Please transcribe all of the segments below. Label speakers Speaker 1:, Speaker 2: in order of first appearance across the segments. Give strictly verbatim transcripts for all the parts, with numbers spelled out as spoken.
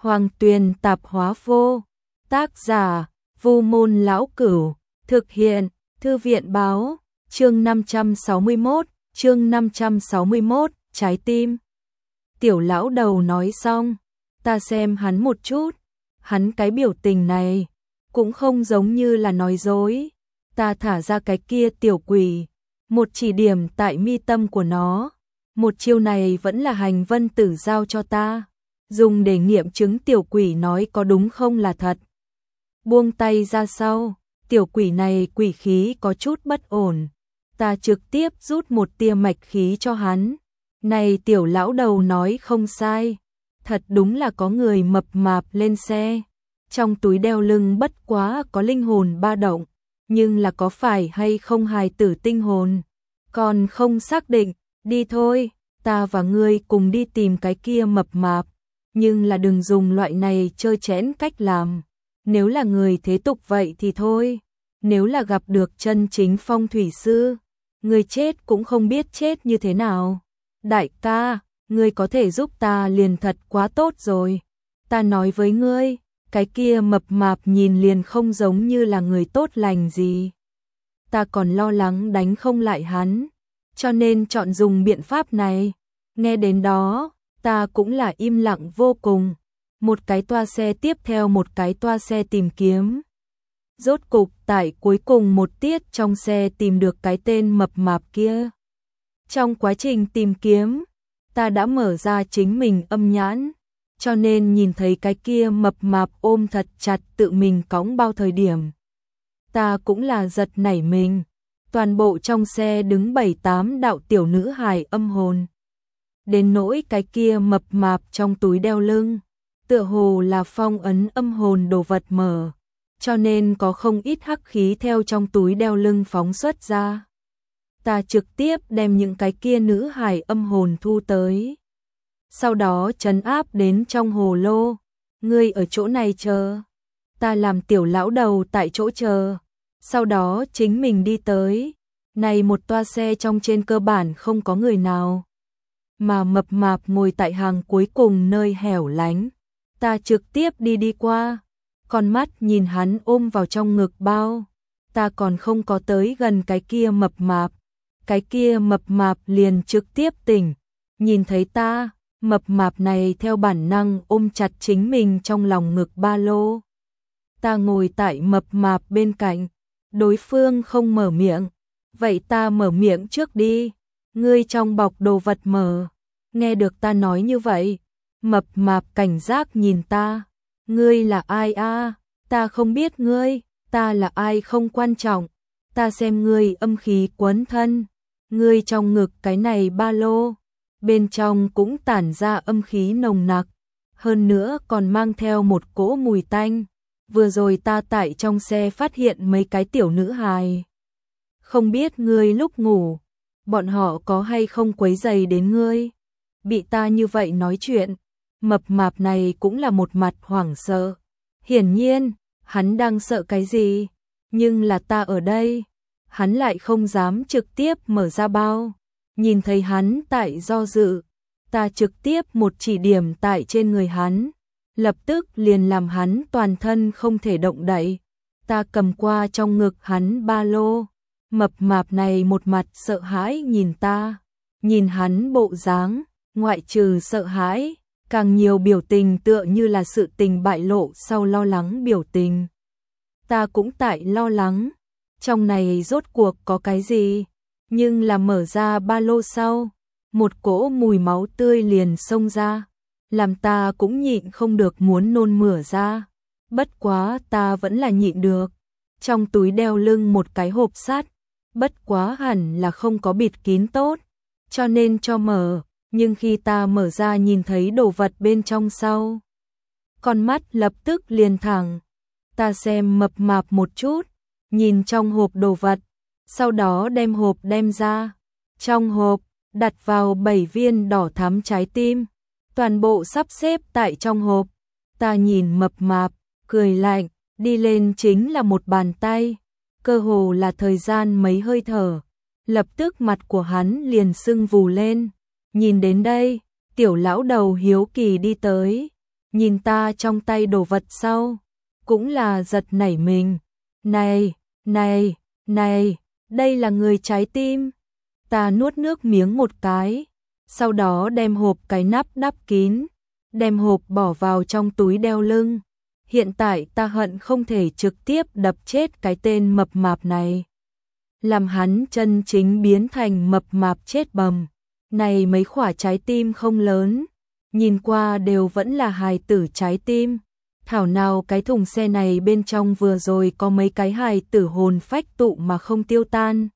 Speaker 1: Hoàng Tuyền tạp hóa vô. Tác giả: Vu Môn Lão Cửu. Thực hiện: Thư viện báo. Chương năm trăm sáu mươi mốt, chương năm trăm sáu mươi mốt, trái tim. Tiểu lão đầu nói xong, ta xem hắn một chút, hắn cái biểu tình này cũng không giống như là nói dối. Ta thả ra cái kia tiểu quỷ, một chỉ điểm tại mi tâm của nó. Một chiêu này vẫn là Hành Vân Tử giao cho ta, dùng để nghiệm chứng tiểu quỷ nói có đúng không là thật. Buông tay ra sau, tiểu quỷ này quỷ khí có chút bất ổn. Ta trực tiếp rút một tia mạch khí cho hắn. Này tiểu lão đầu nói không sai, thật đúng là có người mập mạp lên xe. Trong túi đeo lưng bất quá có linh hồn ba động, nhưng là có phải hay không hài tử tinh hồn, còn không xác định. Đi thôi, ta và ngươi cùng đi tìm cái kia mập mạp, nhưng là đừng dùng loại này chơi chẽn cách làm. Nếu là người thế tục vậy thì thôi, nếu là gặp được chân chính phong thủy sư, người chết cũng không biết chết như thế nào. Đại ca, ngươi có thể giúp ta liền thật quá tốt rồi. Ta nói với ngươi, cái kia mập mạp nhìn liền không giống như là người tốt lành gì. Ta còn lo lắng đánh không lại hắn, cho nên chọn dùng biện pháp này. Nghe đến đó, ta cũng là im lặng vô cùng. Một cái toa xe tiếp theo một cái toa xe tìm kiếm. Rốt cục tại cuối cùng một tiết trong xe tìm được cái tên mập mạp kia. Trong quá trình tìm kiếm, ta đã mở ra chính mình âm nhãn, cho nên nhìn thấy cái kia mập mạp ôm thật chặt tự mình cõng bao thời điểm. Ta cũng là giật nảy mình, toàn bộ trong xe đứng bảy tám đạo tiểu nữ hài âm hồn. Đến nỗi cái kia mập mạp trong túi đeo lưng, tựa hồ là phong ấn âm hồn đồ vật mở, cho nên có không ít hắc khí theo trong túi đeo lưng phóng xuất ra. Ta trực tiếp đem những cái kia nữ hài âm hồn thu tới. Sau đó trấn áp đến trong hồ lô. Ngươi ở chỗ này chờ. Ta làm tiểu lão đầu tại chỗ chờ. Sau đó chính mình đi tới. Này một toa xe trong trên cơ bản không có người nào. Mà mập mạp ngồi tại hàng cuối cùng nơi hẻo lánh. Ta trực tiếp đi đi qua. Con mắt nhìn hắn ôm vào trong ngực bao. Ta còn không có tới gần cái kia mập mạp. Cái kia mập mạp liền trực tiếp tỉnh. Nhìn thấy ta, mập mạp này theo bản năng ôm chặt chính mình trong lòng ngực ba lô. Ta ngồi tại mập mạp bên cạnh. Đối phương không mở miệng. Vậy ta mở miệng trước đi. Ngươi trong bọc đồ vật mở. Nghe được ta nói như vậy, mập mạp cảnh giác nhìn ta. Ngươi là ai a? Ta không biết ngươi. Ta là ai không quan trọng. Ta xem ngươi âm khí quấn thân. Ngươi trong ngực cái này ba lô, bên trong cũng tản ra âm khí nồng nặc, hơn nữa còn mang theo một cỗ mùi tanh. Vừa rồi ta tại trong xe phát hiện mấy cái tiểu nữ hài. Không biết ngươi lúc ngủ, bọn họ có hay không quấy rầy đến ngươi? Bị ta như vậy nói chuyện, mập mạp này cũng là một mặt hoảng sợ. Hiển nhiên, hắn đang sợ cái gì, nhưng là ta ở đây. Hắn lại không dám trực tiếp mở ra bao. Nhìn thấy hắn tại do dự, ta trực tiếp một chỉ điểm tại trên người hắn, lập tức liền làm hắn toàn thân không thể động đậy. Ta cầm qua trong ngực hắn ba lô, mập mạp này một mặt sợ hãi nhìn ta, nhìn hắn bộ dáng, ngoại trừ sợ hãi, càng nhiều biểu tình tựa như là sự tình bại lộ sau lo lắng biểu tình. Ta cũng tại lo lắng. Trong này rốt cuộc có cái gì? Nhưng là mở ra ba lô sau, một cỗ mùi máu tươi liền xông ra, làm ta cũng nhịn không được muốn nôn mửa ra. Bất quá ta vẫn là nhịn được. Trong túi đeo lưng một cái hộp sắt, bất quá hẳn là không có bịt kín tốt, cho nên cho mở, nhưng khi ta mở ra nhìn thấy đồ vật bên trong sau, con mắt lập tức liền thẳng. Ta xem mập mạp một chút, nhìn trong hộp đồ vật, sau đó đem hộp đem ra. Trong hộp, đặt vào bảy viên đỏ thắm trái tim, toàn bộ sắp xếp tại trong hộp. Ta nhìn mập mạp, cười lạnh, đi lên chính là một bàn tay, cơ hồ là thời gian mấy hơi thở. Lập tức mặt của hắn liền sưng vù lên. Nhìn đến đây, tiểu lão đầu hiếu kỳ đi tới, nhìn ta trong tay đồ vật sau, cũng là giật nảy mình. Này, này, này, đây là người trái tim. Ta nuốt nước miếng một cái, sau đó đem hộp cái nắp đắp kín, đem hộp bỏ vào trong túi đeo lưng. Hiện tại ta hận không thể trực tiếp đập chết cái tên mập mạp này, làm hắn chân chính biến thành mập mạp chết bầm. Này mấy quả trái tim không lớn, nhìn qua đều vẫn là hài tử trái tim. Thảo nào cái thùng xe này bên trong vừa rồi có mấy cái hài tử hồn phách tụ mà không tiêu tan.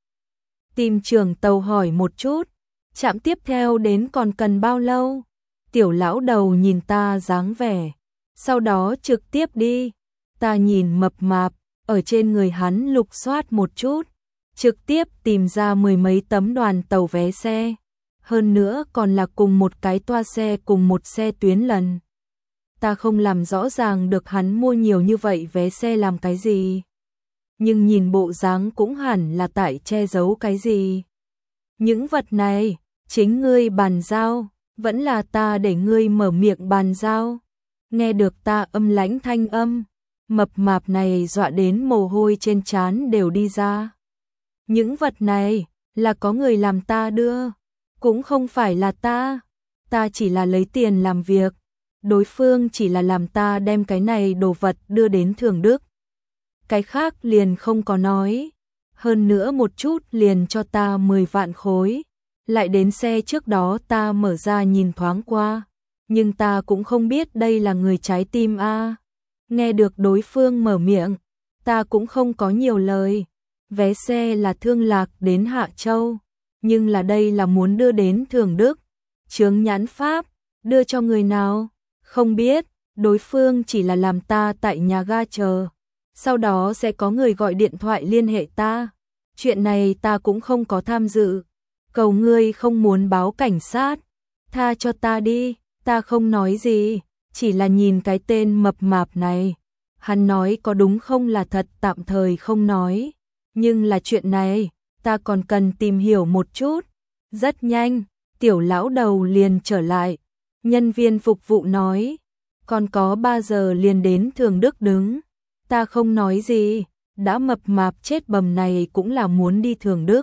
Speaker 1: Tim trưởng tàu hỏi một chút, trạm tiếp theo đến còn cần bao lâu? Tiểu lão đầu nhìn ta dáng vẻ, sau đó trực tiếp đi. Ta nhìn mập mạp, ở trên người hắn lục soát một chút, trực tiếp tìm ra mười mấy tấm đoàn tàu vé xe. Hơn nữa còn là cùng một cái toa xe cùng một xe tuyến lần. Ta không làm rõ ràng được hắn mua nhiều như vậy vé xe làm cái gì. Nhưng nhìn bộ dáng cũng hẳn là tại che giấu cái gì. Những vật này, chính ngươi bàn giao, vẫn là ta để ngươi mở miệng bàn giao. Nghe được ta âm lãnh thanh âm, mập mạp này dọa đến mồ hôi trên trán đều đi ra. Những vật này, là có người làm ta đưa, cũng không phải là ta. Ta chỉ là lấy tiền làm việc, đối phương chỉ là làm ta đem cái này đồ vật đưa đến Thường Đức. Cái khác liền không có nói, hơn nữa một chút liền cho ta mười vạn khối. Lại đến xe trước đó ta mở ra nhìn thoáng qua, nhưng ta cũng không biết đây là người trái tim a. Nghe được đối phương mở miệng, ta cũng không có nhiều lời. Vé xe là Thương Lạc đến Hạ Châu, nhưng là đây là muốn đưa đến Thường Đức. Chướng nhãn pháp, đưa cho người nào? Không biết, đối phương chỉ là làm ta tại nhà ga chờ. Sau đó sẽ có người gọi điện thoại liên hệ ta. Chuyện này ta cũng không có tham dự. Cầu ngươi không muốn báo cảnh sát, tha cho ta đi. Ta không nói gì, chỉ là nhìn cái tên mập mạp này. Hắn nói có đúng không là thật tạm thời không nói. Nhưng là chuyện này, ta còn cần tìm hiểu một chút. Rất nhanh, tiểu lão đầu liền trở lại. Nhân viên phục vụ nói, còn có ba giờ liền đến Thường Đức đứng. Ta không nói gì, đã mập mạp chết bầm này cũng là muốn đi Thường Đức.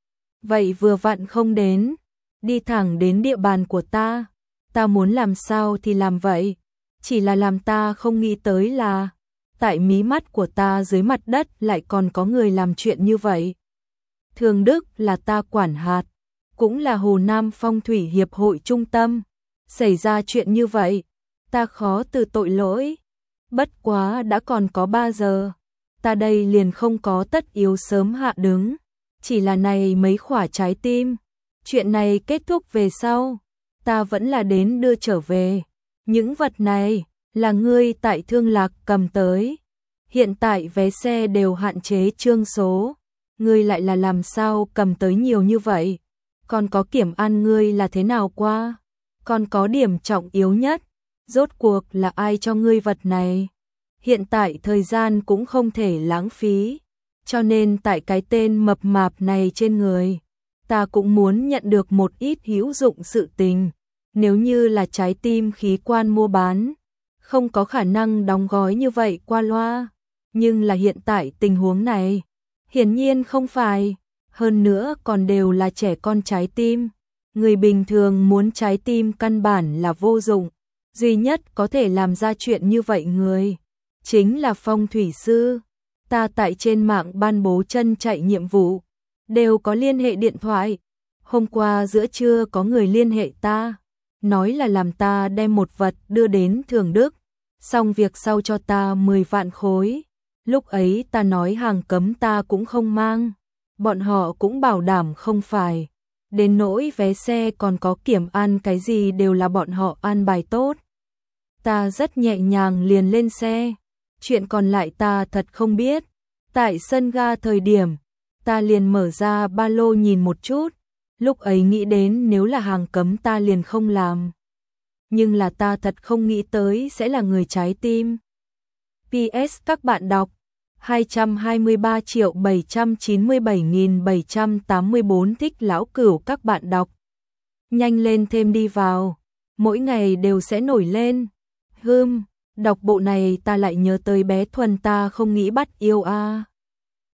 Speaker 1: Vậy vừa vặn không đến, đi thẳng đến địa bàn của ta. Ta muốn làm sao thì làm vậy, chỉ là làm ta không nghĩ tới là tại mí mắt của ta dưới mặt đất lại còn có người làm chuyện như vậy. Thường Đức là ta quản hạt, cũng là Hồ Nam Phong Thủy Hiệp hội trung tâm. Xảy ra chuyện như vậy, ta khó từ tội lỗi. Bất quá đã còn có ba giờ, ta đây liền không có tất yếu sớm hạ đứng. Chỉ là này mấy quả trái tim, chuyện này kết thúc về sau, ta vẫn là đến đưa trở về. Những vật này là ngươi tại Thương Lạc cầm tới. Hiện tại vé xe đều hạn chế chương số, ngươi lại là làm sao cầm tới nhiều như vậy? Còn có kiểm an ngươi là thế nào qua? Còn có điểm trọng yếu nhất, rốt cuộc là ai cho ngươi vật này? Hiện tại thời gian cũng không thể lãng phí, cho nên tại cái tên mập mạp này trên người, ta cũng muốn nhận được một ít hữu dụng sự tình. Nếu như là trái tim khí quan mua bán, không có khả năng đóng gói như vậy qua loa. Nhưng là hiện tại tình huống này, hiển nhiên không phải. Hơn nữa còn đều là trẻ con trái tim. Người bình thường muốn trái tim căn bản là vô dụng. Duy nhất có thể làm ra chuyện như vậy người, chính là phong thủy sư. Ta tại trên mạng ban bố chân chạy nhiệm vụ, đều có liên hệ điện thoại. Hôm qua giữa trưa có người liên hệ ta, nói là làm ta đem một vật đưa đến Thường Đức, xong việc sau cho ta mười vạn khối. Lúc ấy ta nói hàng cấm ta cũng không mang, bọn họ cũng bảo đảm không phải. Đến nỗi vé xe còn có kiểm an cái gì đều là bọn họ an bài tốt. Ta rất nhẹ nhàng liền lên xe, chuyện còn lại ta thật không biết. Tại sân ga thời điểm, ta liền mở ra ba lô nhìn một chút, lúc ấy nghĩ đến nếu là hàng cấm ta liền không làm. Nhưng là ta thật không nghĩ tới sẽ là người trái tim. pê ét các bạn đọc hai trăm hai mươi ba triệu bảy trăm chín mươi bảy nghìn bảy trăm tám mươi bốn thích lão cửu các bạn đọc. Nhanh lên thêm đi vào, mỗi ngày đều sẽ nổi lên. Hưm, đọc bộ này ta lại nhớ tới bé Thuần ta không nghĩ bắt yêu a.